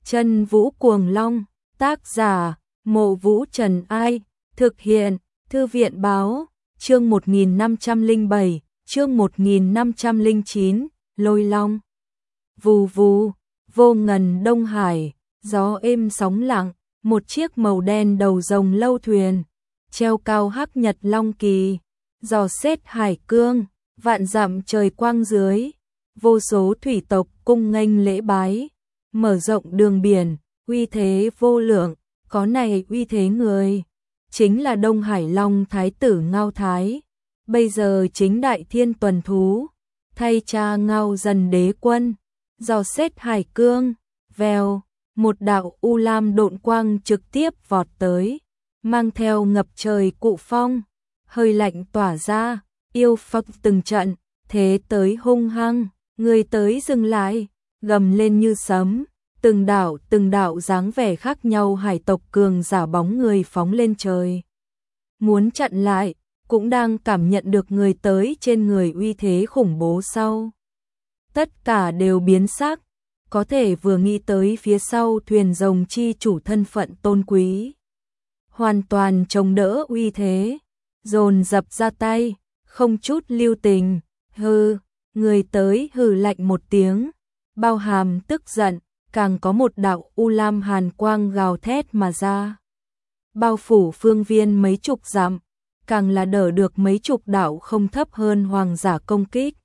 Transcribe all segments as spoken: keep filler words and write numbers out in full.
Chân Vũ Cuồng Long, tác giả, Mộ Vũ Trần Ai, thực hiện, Thư viện Báo, chương một nghìn năm trăm lẻ bảy, chương một nghìn năm trăm lẻ chín, Lôi Long. Vù vù, vô ngần Đông Hải, gió êm sóng lặng, một chiếc màu đen đầu rồng lâu thuyền, treo cao hắc nhật long kỳ, dò xét hải cương, vạn dặm trời quang dưới, vô số thủy tộc cung nghênh lễ bái, mở rộng đường biển, uy thế vô lượng, có này uy thế người, chính là Đông Hải Long Thái tử Ngao Thái, bây giờ chính đại thiên tuần thú, thay cha Ngao Dần đế quân, dò xét hải cương, vèo, một đạo u lam độn quang trực tiếp vọt tới, mang theo ngập trời cụ phong, hơi lạnh tỏa ra, yêu phật từng trận, thế tới hung hăng, người tới dừng lại, gầm lên như sấm, từng đạo từng đạo dáng vẻ khác nhau hải tộc cường giả bóng người phóng lên trời. Muốn chặn lại, cũng đang cảm nhận được người tới trên người uy thế khủng bố sau. Tất cả đều biến sắc, có thể vừa nghĩ tới phía sau thuyền rồng chi chủ thân phận tôn quý. Hoàn toàn chống đỡ uy thế, dồn dập ra tay, không chút lưu tình, hừ, người tới hừ lạnh một tiếng, bao hàm tức giận, càng có một đạo u lam hàn quang gào thét mà ra. Bao phủ phương viên mấy chục dặm, càng là đỡ được mấy chục đạo không thấp hơn hoàng giả công kích.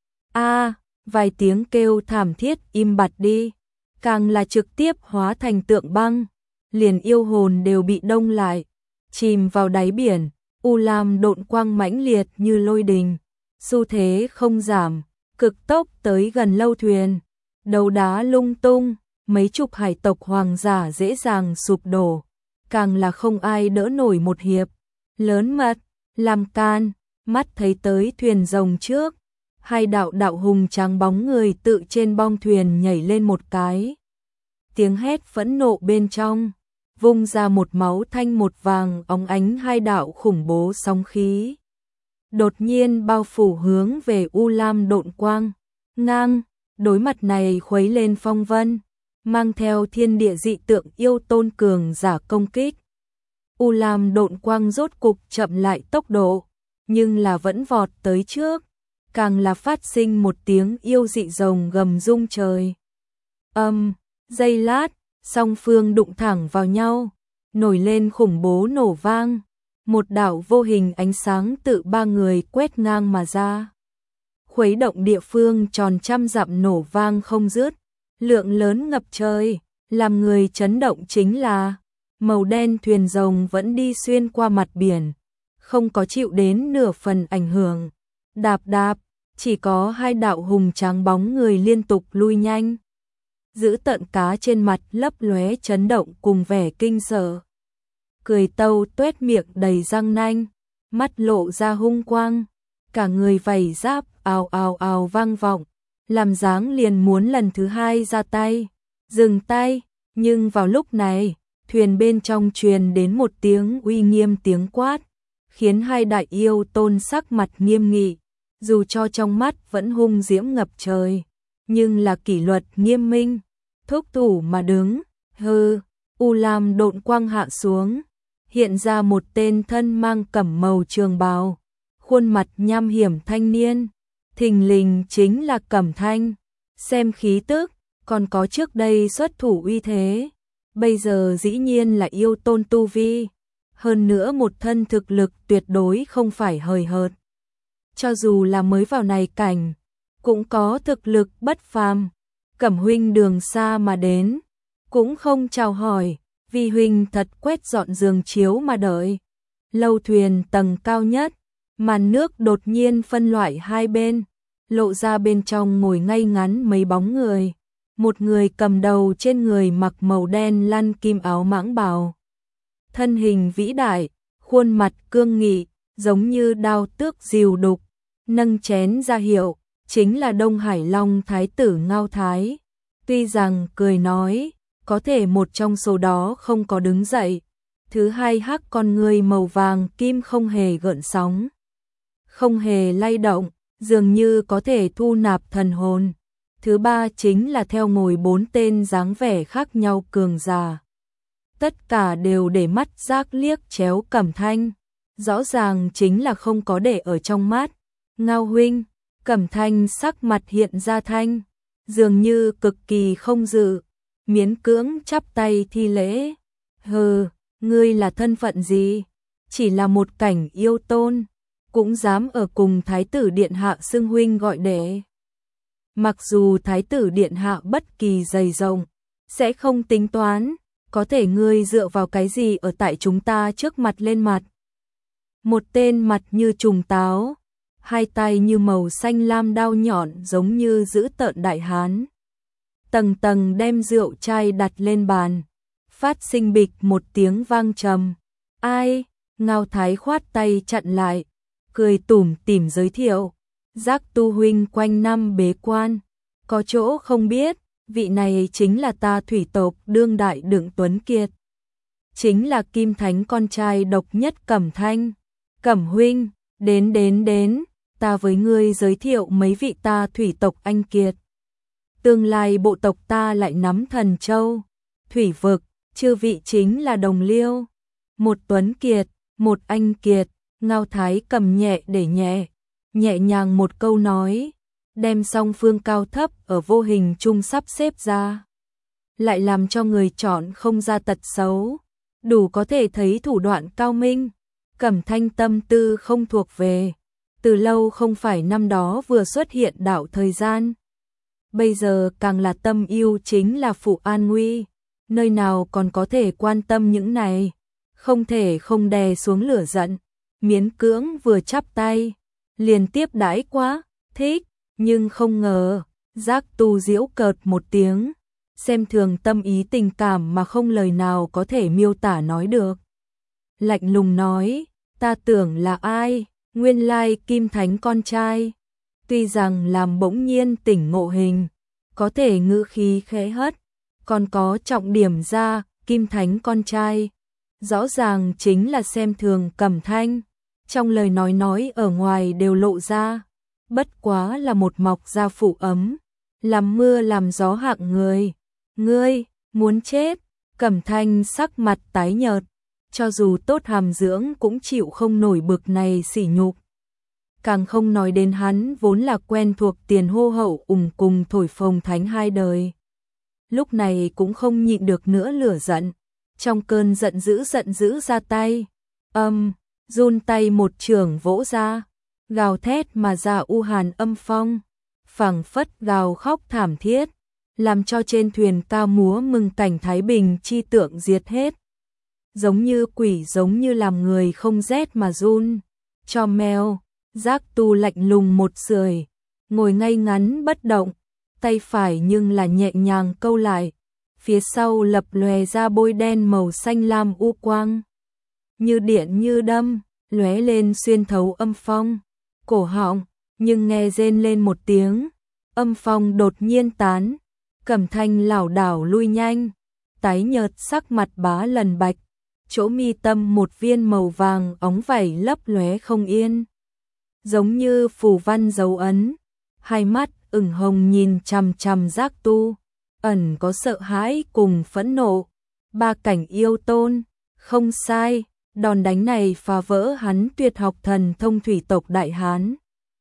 A, vài tiếng kêu thảm thiết im bặt đi, càng là trực tiếp hóa thành tượng băng, liền yêu hồn đều bị đông lại, chìm vào đáy biển, u lam độn quang mãnh liệt như lôi đình, xu thế không giảm, cực tốc tới gần lâu thuyền, đấu đá lung tung, mấy chục hải tộc hoàng giả dễ dàng sụp đổ, càng là không ai đỡ nổi một hiệp, lớn mật, làm can, mắt thấy tới thuyền rồng trước, hai đạo đạo hùng tráng bóng người tự trên bong thuyền nhảy lên một cái. Tiếng hét phẫn nộ bên trong, vung ra một máu thanh một vàng óng ánh hai đạo khủng bố sóng khí. Đột nhiên bao phủ hướng về u lam độn quang, ngang, đối mặt này khuấy lên phong vân, mang theo thiên địa dị tượng yêu tôn cường giả công kích. U lam độn quang rốt cục chậm lại tốc độ, nhưng là vẫn vọt tới trước, càng là phát sinh một tiếng yêu dị rồng gầm rung trời. Âm, giây lát, song phương đụng thẳng vào nhau, nổi lên khủng bố nổ vang, một đạo vô hình ánh sáng tự ba người quét ngang mà ra. Khuấy động địa phương tròn trăm dặm nổ vang không dứt, lượng lớn ngập trời, làm người chấn động chính là màu đen thuyền rồng vẫn đi xuyên qua mặt biển, không có chịu đến nửa phần ảnh hưởng. Đạp đạp, chỉ có hai đạo hùng tráng bóng người liên tục lui nhanh. Giữ tận cá trên mặt lấp lóe chấn động cùng vẻ kinh sợ. Cười tâu tuét miệng đầy răng nanh, mắt lộ ra hung quang, cả người vảy giáp ào ào ào vang vọng, làm dáng liền muốn lần thứ hai ra tay, dừng tay, nhưng vào lúc này, thuyền bên trong truyền đến một tiếng uy nghiêm tiếng quát, khiến hai đại yêu tôn sắc mặt nghiêm nghị, dù cho trong mắt vẫn hung diễm ngập trời, nhưng là kỷ luật nghiêm minh, thúc thủ mà đứng, hừ, u lam độn quang hạ xuống, hiện ra một tên thân mang cẩm màu trường bào, khuôn mặt nham hiểm thanh niên, thình lình chính là Cẩm Thanh, xem khí tức, còn có trước đây xuất thủ uy thế, bây giờ dĩ nhiên là yêu tôn tu vi, hơn nữa một thân thực lực tuyệt đối không phải hời hợt. Cho dù là mới vào này cảnh, cũng có thực lực bất phàm. Cẩm huynh đường xa mà đến, cũng không chào hỏi, vì huynh thật quét dọn giường chiếu mà đợi. Lâu thuyền tầng cao nhất, màn nước đột nhiên phân loại hai bên, lộ ra bên trong ngồi ngay ngắn mấy bóng người. Một người cầm đầu trên người mặc màu đen lăn kim áo mãng bào. Thân hình vĩ đại, khuôn mặt cương nghị, giống như đao tước diều đục, nâng chén ra hiệu, chính là Đông Hải Long Thái tử Ngao Thái. Tuy rằng cười nói, có thể một trong số đó không có đứng dậy, thứ hai hắc con người màu vàng kim không hề gợn sóng, không hề lay động, dường như có thể thu nạp thần hồn. Thứ ba chính là theo ngồi bốn tên dáng vẻ khác nhau cường giả. Tất cả đều để mắt giác liếc chéo Cẩm Thanh, rõ ràng chính là không có để ở trong mắt. Ngao huynh, Cẩm Thanh sắc mặt hiện ra thanh, dường như cực kỳ không dự, miễn cưỡng chắp tay thi lễ. Hừ, ngươi là thân phận gì? Chỉ là một cảnh yêu tôn, cũng dám ở cùng Thái tử Điện Hạ xưng huynh gọi đệ. Mặc dù Thái tử Điện Hạ bất kỳ dày rộng, sẽ không tính toán, có thể ngươi dựa vào cái gì ở tại chúng ta trước mặt lên mặt. Một tên mặt như trùng táo, hai tay như màu xanh lam đao nhọn giống như giữ tợn đại hán. Tầng tầng đem rượu chai đặt lên bàn, phát sinh bịch một tiếng vang trầm. Ai? Ngao Thái khoát tay chặn lại, cười tủm tỉm giới thiệu. Giác tu huynh quanh năm bế quan, có chỗ không biết, vị này chính là ta thủy tộc đương đại Đượng Tuấn Kiệt. Chính là Kim Thánh con trai độc nhất Cẩm Thanh. Cẩm huynh, đến đến đến, ta với ngươi giới thiệu mấy vị ta thủy tộc anh kiệt. Tương lai bộ tộc ta lại nắm Thần Châu, Thủy Vực, chư vị chính là đồng liêu. Một Tuấn Kiệt, một anh kiệt, Ngao Thái cầm nhẹ để nhẹ, nhẹ nhàng một câu nói, đem song phương cao thấp ở vô hình chung sắp xếp ra. Lại làm cho người chọn không ra tật xấu, đủ có thể thấy thủ đoạn cao minh. Cẩm Thanh tâm tư không thuộc về, từ lâu không phải năm đó vừa xuất hiện đạo thời gian. Bây giờ càng là tâm yêu chính là phụ an nguy, nơi nào còn có thể quan tâm những này, không thể không đè xuống lửa giận, miễn cưỡng vừa chắp tay, liền tiếp đãi quá, thích, nhưng không ngờ, giác tu giễu cợt một tiếng, xem thường tâm ý tình cảm mà không lời nào có thể miêu tả nói được. Lạnh lùng nói, ta tưởng là ai, nguyên lai Kim Thánh con trai. Tuy rằng làm bỗng nhiên tỉnh ngộ hình, có thể ngữ khí khẽ hất, còn có trọng điểm ra, Kim Thánh con trai. Rõ ràng chính là xem thường Cẩm Thanh, trong lời nói nói ở ngoài đều lộ ra, bất quá là một mọc da phụ ấm, làm mưa làm gió hạng người. Ngươi, muốn chết, Cẩm Thanh sắc mặt tái nhợt, cho dù tốt hàm dưỡng cũng chịu không nổi bực này sỉ nhục. Càng không nói đến hắn vốn là quen thuộc tiền hô hậu ủng cùng thổi phồng thánh hai đời. Lúc này cũng không nhịn được nữa lửa giận, trong cơn giận dữ giận dữ ra tay, âm, run tay một trường vỗ ra, gào thét mà ra u hàn âm phong, phảng phất gào khóc thảm thiết, làm cho trên thuyền ca múa mừng cảnh thái bình chi tượng diệt hết. Giống như quỷ giống như làm người không rét mà run, cho mèo, giác tu lạnh lùng một sưởi, ngồi ngay ngắn bất động, tay phải nhưng là nhẹ nhàng câu lại, phía sau lập lòe ra bôi đen màu xanh lam u quang, như điện như đâm, lóe lên xuyên thấu âm phong, cổ họng, nhưng nghe rên lên một tiếng, âm phong đột nhiên tán, Cẩm Thanh lảo đảo lui nhanh, tái nhợt sắc mặt bá lần bạch, chỗ mi tâm một viên màu vàng óng vảy lấp lóe không yên, giống như phù văn dấu ấn, hai mắt ửng hồng nhìn chằm chằm giác tu, ẩn có sợ hãi cùng phẫn nộ. Ba cảnh yêu tôn, không sai, đòn đánh này phá vỡ hắn tuyệt học thần thông thủy tộc đại hán.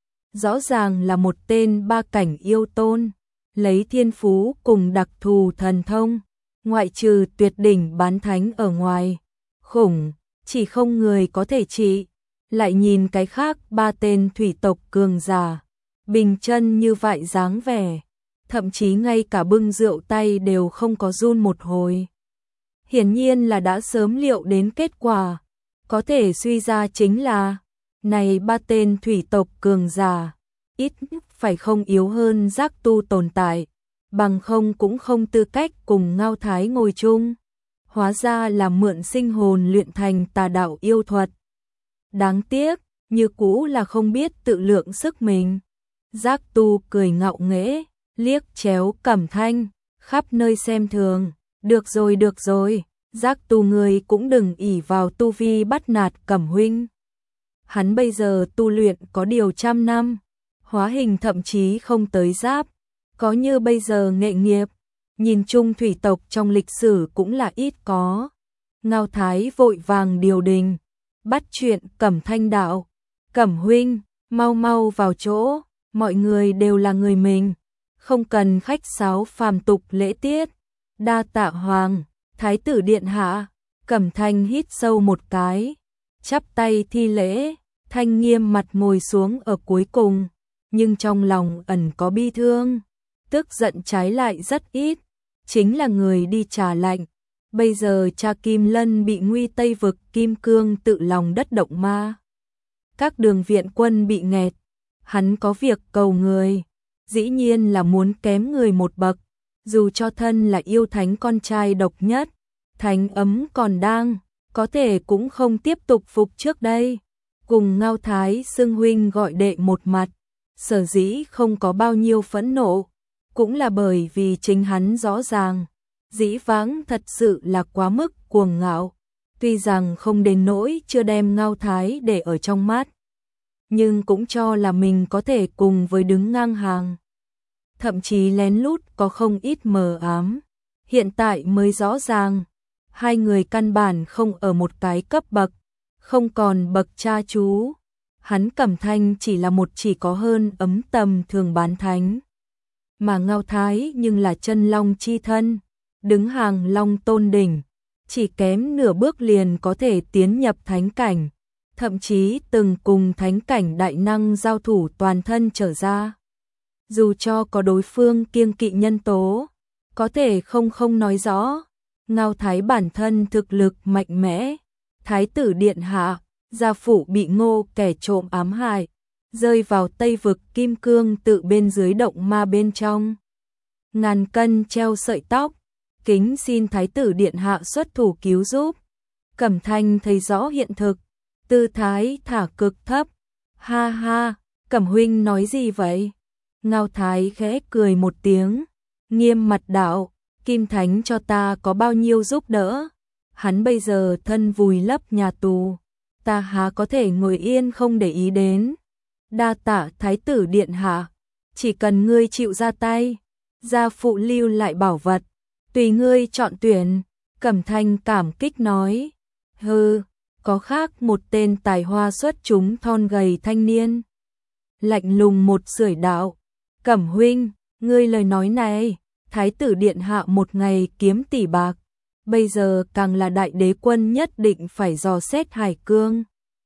Rõ ràng là một tên ba cảnh yêu tôn, lấy thiên phú cùng đặc thù thần thông, ngoại trừ tuyệt đỉnh bán thánh ở ngoài, khủng, chỉ không người có thể trị. Lại nhìn cái khác ba tên thủy tộc cường giả, bình chân như vậy dáng vẻ, thậm chí ngay cả bưng rượu tay đều không có run một hồi. Hiển nhiên là đã sớm liệu đến kết quả, có thể suy ra chính là, này ba tên thủy tộc cường giả, ít nhất phải không yếu hơn giác tu tồn tại, bằng không cũng không tư cách cùng Ngao Thái ngồi chung. Hóa ra là mượn sinh hồn luyện thành tà đạo yêu thuật. Đáng tiếc, như cũ là không biết tự lượng sức mình. Giác tu cười ngạo nghễ, liếc chéo Cẩm Thanh, khắp nơi xem thường. Được rồi được rồi, giác tu người cũng đừng ỷ vào tu vi bắt nạt Cẩm huynh. Hắn bây giờ tu luyện có điều trăm năm, hóa hình thậm chí không tới giáp, có như bây giờ nghệ nghiệp, nhìn chung thủy tộc trong lịch sử cũng là ít có. Ngao Thái vội vàng điều đình, bắt chuyện Cẩm Thanh đạo, Cẩm huynh, mau mau vào chỗ, mọi người đều là người mình, không cần khách sáo phàm tục lễ tiết. Đa tạ hoàng, Thái tử điện hạ. Cẩm Thanh hít sâu một cái, chắp tay thi lễ, thanh nghiêm mặt ngồi xuống ở cuối cùng, nhưng trong lòng ẩn có bi thương, tức giận trái lại rất ít, chính là người đi trà lạnh. Bây giờ cha Kim Lân bị nguy Tây vực, Kim Cương tự lòng đất động ma. Các đường viện quân bị nghẹt, hắn có việc cầu người, dĩ nhiên là muốn kém người một bậc, dù cho thân là yêu thánh con trai độc nhất, thánh ấm còn đang, có thể cũng không tiếp tục phục trước đây. Cùng Ngao Thái xưng huynh gọi đệ một mặt, sở dĩ không có bao nhiêu phẫn nộ, cũng là bởi vì chính hắn rõ ràng, dĩ vãng thật sự là quá mức cuồng ngạo, tuy rằng không đến nỗi chưa đem Ngao Thái để ở trong mắt, nhưng cũng cho là mình có thể cùng với đứng ngang hàng. Thậm chí lén lút có không ít mờ ám, hiện tại mới rõ ràng, hai người căn bản không ở một cái cấp bậc, không còn bậc cha chú. Hắn Cẩm Thanh chỉ là một chỉ có hơn ấm tầm thường bán thánh, mà Ngao Thái nhưng là chân long chi thân, đứng hàng long tôn đỉnh, chỉ kém nửa bước liền có thể tiến nhập thánh cảnh, thậm chí từng cùng thánh cảnh đại năng giao thủ toàn thân trở ra. Dù cho có đối phương kiêng kỵ nhân tố, có thể không không nói rõ, Ngao Thái bản thân thực lực mạnh mẽ. Thái tử điện hạ, gia phụ bị Ngô kẻ trộm ám hại, rơi vào Tây vực, Kim Cương tự bên dưới động ma bên trong. Ngàn cân treo sợi tóc, kính xin Thái tử điện hạ xuất thủ cứu giúp. Cẩm Thanh thấy rõ hiện thực, tư thái thả cực thấp. Ha ha, Cẩm huynh nói gì vậy? Ngao Thái khẽ cười một tiếng, nghiêm mặt đạo, Kim Thánh cho ta có bao nhiêu giúp đỡ, hắn bây giờ thân vùi lấp nhà tù, ta há có thể ngồi yên không để ý đến. Đa tạ Thái tử điện hạ, chỉ cần ngươi chịu ra tay, gia phụ lưu lại bảo vật, tùy ngươi chọn tuyển. Cẩm Thanh cảm kích nói. Hừ, có khác một tên tài hoa xuất chúng thon gầy thanh niên, lạnh lùng một sưởi đạo, Cẩm huynh, ngươi lời nói này, Thái tử điện hạ một ngày kiếm tỷ bạc, bây giờ càng là đại đế quân nhất định phải dò xét hải cương,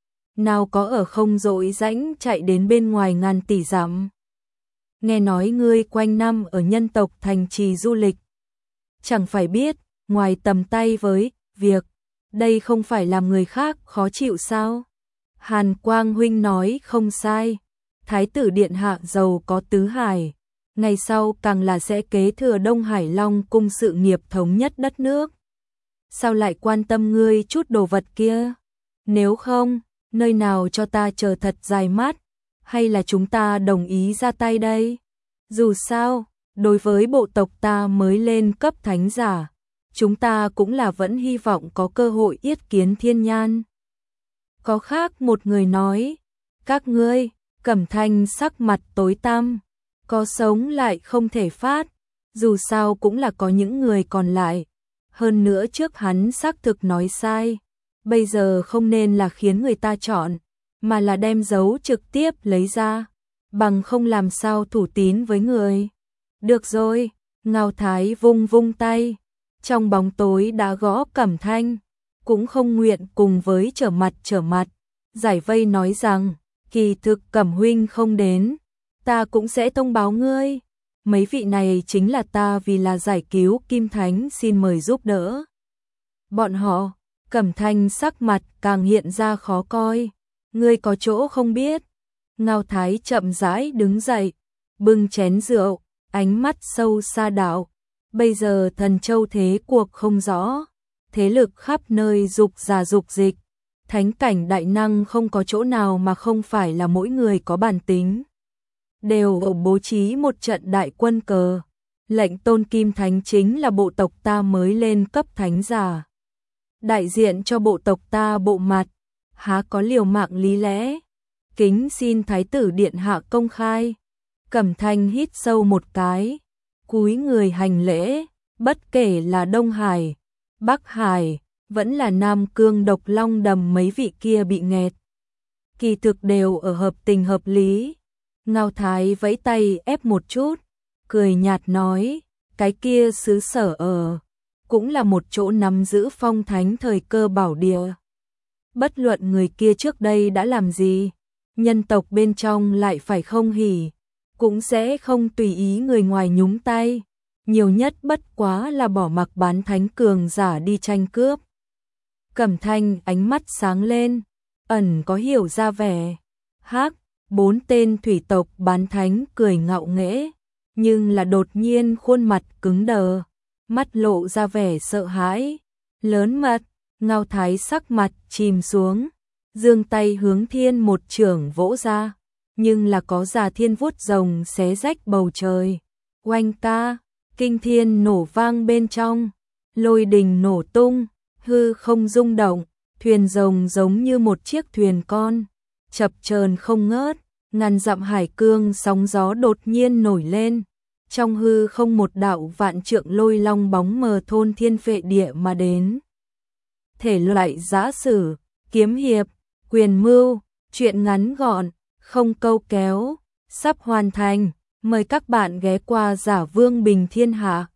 nào có ở không dội rãnh chạy đến bên ngoài ngàn tỷ dặm. Nghe nói ngươi quanh năm ở nhân tộc thành trì du lịch, chẳng phải biết, ngoài tầm tay với việc, đây không phải làm người khác khó chịu sao? Hàn Quang huynh nói không sai, Thái tử điện hạ giàu có tứ hải, ngày sau càng là sẽ kế thừa Đông Hải Long cung sự nghiệp thống nhất đất nước. Sao lại quan tâm ngươi chút đồ vật kia? Nếu không, nơi nào cho ta chờ thật dài mắt, hay là chúng ta đồng ý ra tay đây? Dù sao, đối với bộ tộc ta mới lên cấp thánh giả, chúng ta cũng là vẫn hy vọng có cơ hội yết kiến thiên nhan. Có khác một người nói, các ngươi, Cẩm Thanh sắc mặt tối tăm, có sống lại không thể phát, dù sao cũng là có những người còn lại. Hơn nữa trước hắn xác thực nói sai, bây giờ không nên là khiến người ta chọn, mà là đem dấu trực tiếp lấy ra, bằng không làm sao thủ tín với người. Được rồi, Ngao Thái vung vung tay, trong bóng tối đã gõ Cẩm Thanh, cũng không nguyện cùng với trở mặt trở mặt, giải vây nói rằng, kỳ thực Cẩm huynh không đến, ta cũng sẽ thông báo ngươi. Mấy vị này chính là ta vì là giải cứu Kim Thánh xin mời giúp đỡ. Bọn họ, Cẩm Thanh sắc mặt càng hiện ra khó coi, ngươi có chỗ không biết. Ngao Thái chậm rãi đứng dậy, bưng chén rượu, ánh mắt sâu xa đạo, bây giờ Thần Châu thế cuộc không rõ, thế lực khắp nơi dục giả dục dịch, thánh cảnh đại năng không có chỗ nào mà không phải là mỗi người có bản tính, đều ở bố trí một trận đại quân cờ. Lệnh tôn Kim Thánh chính là bộ tộc ta mới lên cấp thánh giả, đại diện cho bộ tộc ta bộ mặt, há có liều mạng lý lẽ. Kính xin Thái tử điện hạ công khai. Cẩm Thanh hít sâu một cái, cúi người hành lễ, bất kể là Đông Hải, Bắc Hải, vẫn là Nam Cương Độc Long Đầm mấy vị kia bị nghẹt. Kỳ thực đều ở hợp tình hợp lý. Ngao Thái vẫy tay ép một chút, cười nhạt nói, cái kia xứ sở ở, cũng là một chỗ nắm giữ phong thánh thời cơ bảo địa. Bất luận người kia trước đây đã làm gì, nhân tộc bên trong lại phải không hỉ, cũng sẽ không tùy ý người ngoài nhúng tay, nhiều nhất bất quá là bỏ mặc bán thánh cường giả đi tranh cướp. Cẩm Thanh ánh mắt sáng lên, ẩn có hiểu ra vẻ. Hắc, bốn tên thủy tộc bán thánh cười ngạo nghễ, nhưng là đột nhiên khuôn mặt cứng đờ, mắt lộ ra vẻ sợ hãi, lớn mật. Ngao Thái sắc mặt chìm xuống, giương tay hướng thiên một chưởng vỗ ra, nhưng là có già thiên vuốt rồng xé rách bầu trời. Oanh ca, kinh thiên nổ vang bên trong, lôi đình nổ tung, hư không rung động, thuyền rồng giống như một chiếc thuyền con, chập chờn không ngớt, ngàn dặm hải cương sóng gió đột nhiên nổi lên. Trong hư không một đạo vạn trượng lôi long bóng mờ thôn thiên phệ địa mà đến. Thể loại giã sử, kiếm hiệp, quyền mưu, truyện ngắn gọn, không câu kéo, sắp hoàn thành. Mời các bạn ghé qua Giả Vương Bình Thiên Hạ.